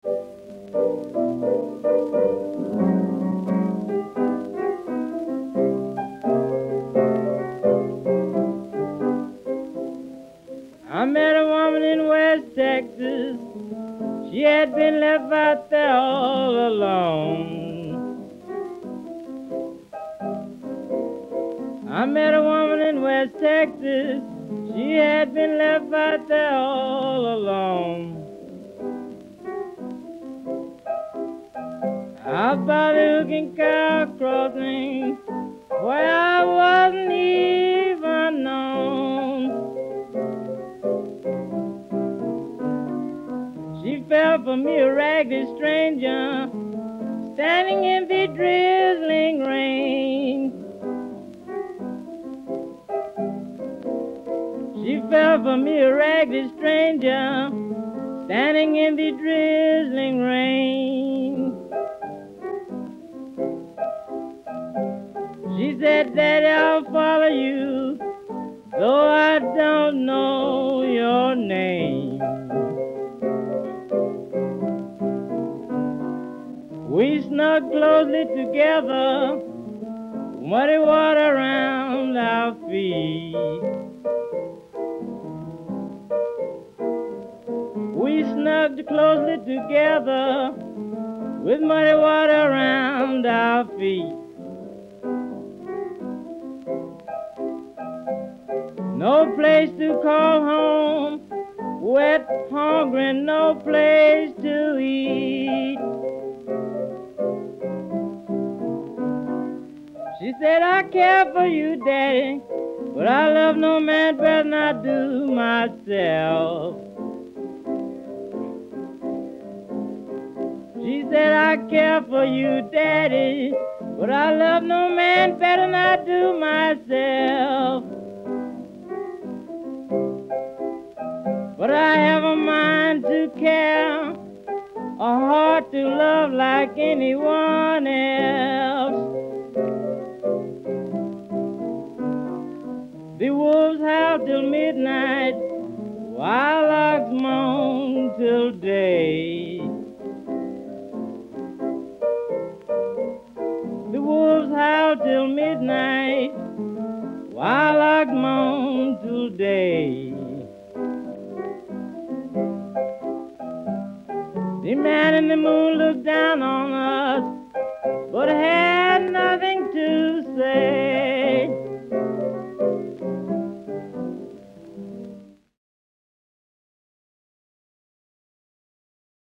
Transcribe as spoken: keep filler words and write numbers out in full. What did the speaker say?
I met a woman in West Texas. She had been left out there all alone. I met a woman in West Texas. She had been left out there all alone. Out by the Hooking Cow Crossing, where I wasn't even known. She fell for me, a ragged stranger, standing in the drizzling rain. She fell for me, a ragged stranger, standing in the drizzling rain. She said, Daddy, I'll follow you, though I don't know your name. We snuck closely together, muddy water around our feet. We snuck closely together, with muddy water around our feet. No place to call home, wet, hungry, no place to eat. She said, I care for you, Daddy, but I love no man better than I do myself. She said, I care for you, Daddy, but I love no man better than I do myself. But I have a mind to care, a heart to love like anyone else. The wolves howl till midnight, wild ox moan till day. The wolves howl till midnight, wild ox moan till day. The man in the moon looked down on us, but had nothing to say.